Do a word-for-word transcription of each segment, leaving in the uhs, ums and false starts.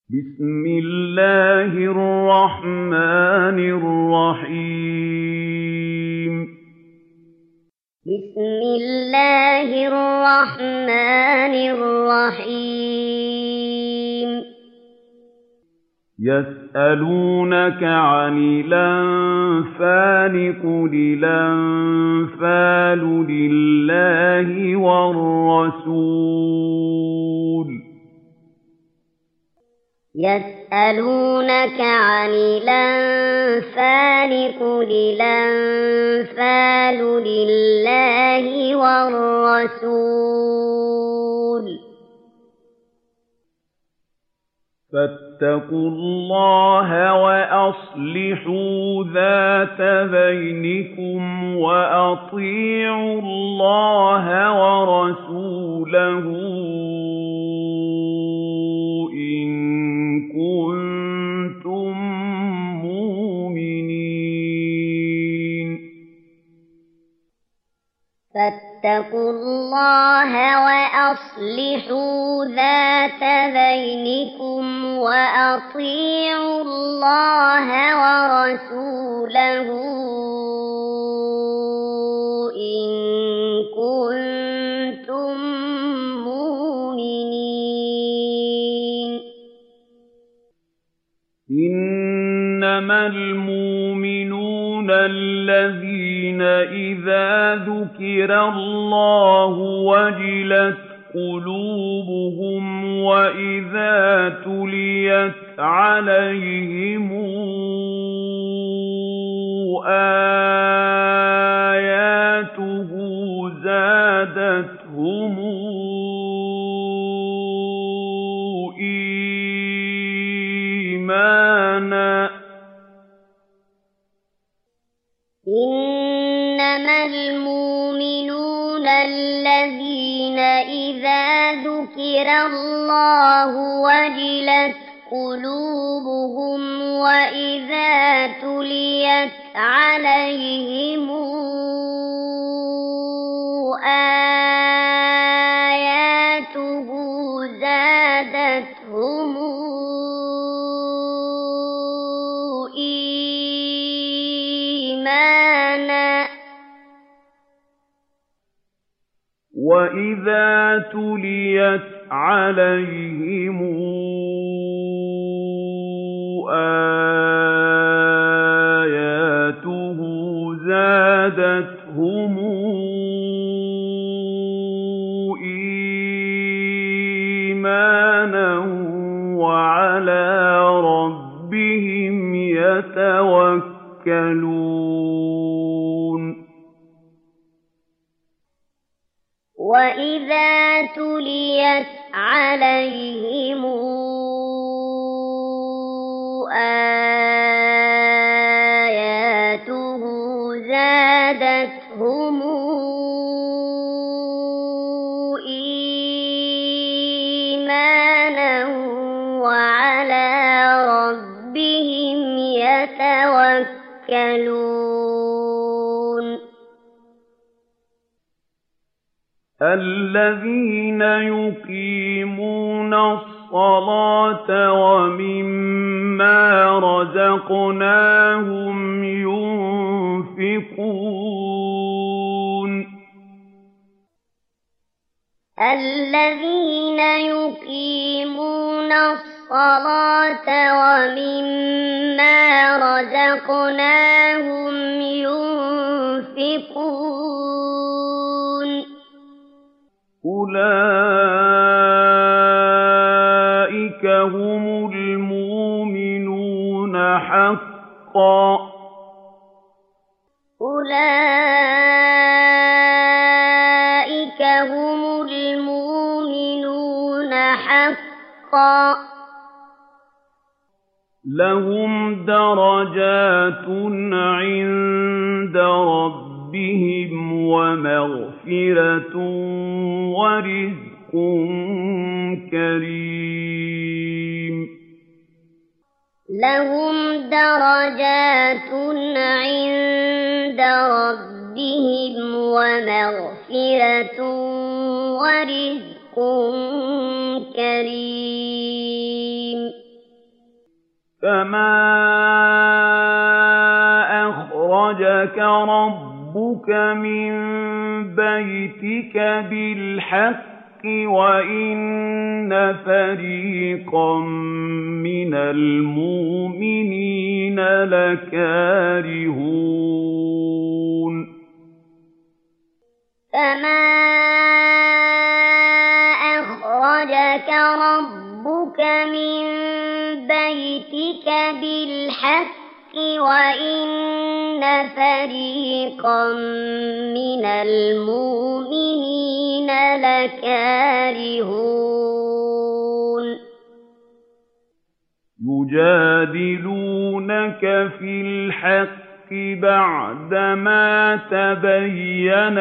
بسم الله الرحمن الرحيم بسم الله الرحمن الرحيم يسألونك عن الأنفال قل الأنفال لله والرسول يسألونك عن الأنفال قل الأنفال لله والرسول فاتقوا الله وأصلحوا ذات بينكم وأطيعوا الله ورسوله إن كنتم مؤمنين فاتقوا الله وأصلحوا ذات بينكم وأطيعوا الله ورسوله إن كنتم مؤمنين إنما المؤمنون الذين إذا ذكر الله وجلت قلوبهم وإذا تليت عليهم آياته زادتهم إيمانا إنما المؤمنون الذين إذا ذكر الله وجلت قلوبهم وإذا تليت عليهم آياته زادتهم إيمانا وإذا تليت عليهم آياته زادتهم إيمانا وعلى ربهم يتوكلون وإذا تليت عليهم آياته زادتهم إيمانا وعلى ربهم يتوكلون الذين يقيمون الصلاة ومما رزقناهم ينفقون الذين يقيمون الصلاة ومما رزقناهم ينفقون أولئك هم المؤمنون حقا أولئك هم المؤمنون حقا لهم درجات عند ربهم ومغفرة ورزق كريم لهم درجات عند ربهم ومغفرة ورزق كريم كما أخرجك ربك من بيتك بالحق وإن فريقا من المؤمنين لكارهون كما أخرجك ربك من بيتك بالحق وإن فريقا من المؤمنين لكارهون يجادلونك في الحق بعدما تبين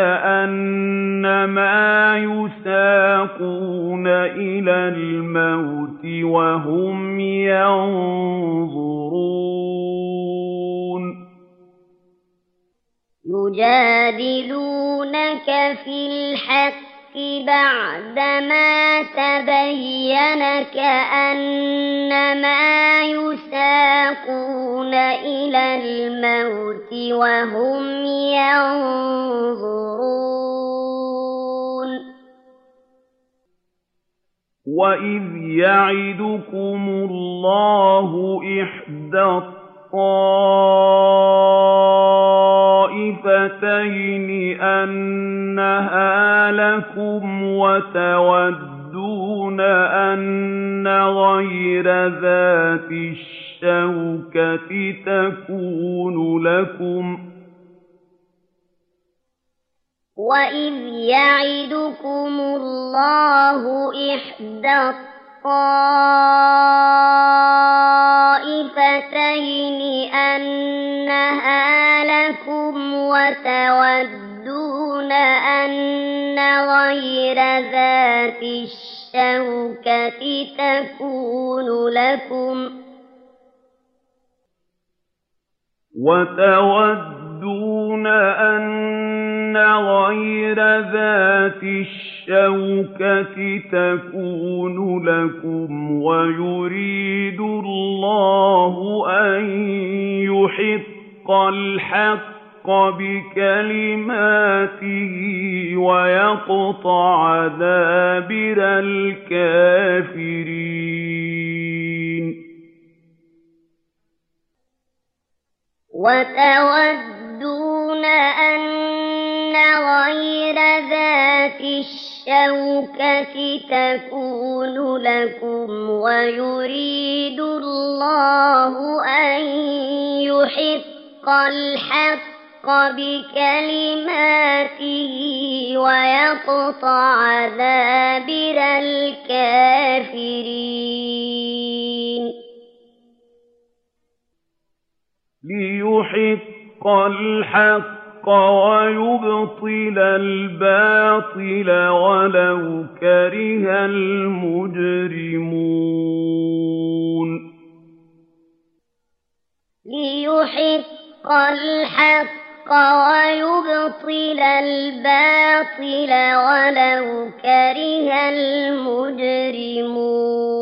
كأنما يساقون إلى الموت وهم ينظرون يجادلونك في الحق بعدما تبين كأنما يساقون إلى الموت وهم ينظرون وإذ يعدكم الله إحدى الطائفتين أنها لكم وتودون أن غير ذات الشوكة تكون لكم وإذ يعدكم الله إحدى الطائفتين أنها لكم وتودون أن غير ذات الشوكة تكون لكم وتودون أن غير ذات الشوكة تكون لكم ويريد الله أن يحق الحق بكلماته ويقطع دابر الكافرين وتودون أن غير ذات الشوكة تكون لكم ويريد الله أن يحق الحق بكلماته ويقطع دابر الكافرين ليحق الحق ويبطل الباطل ولو كره المجرمون ليحق الحق ويبطل الباطل ولو كره المجرمون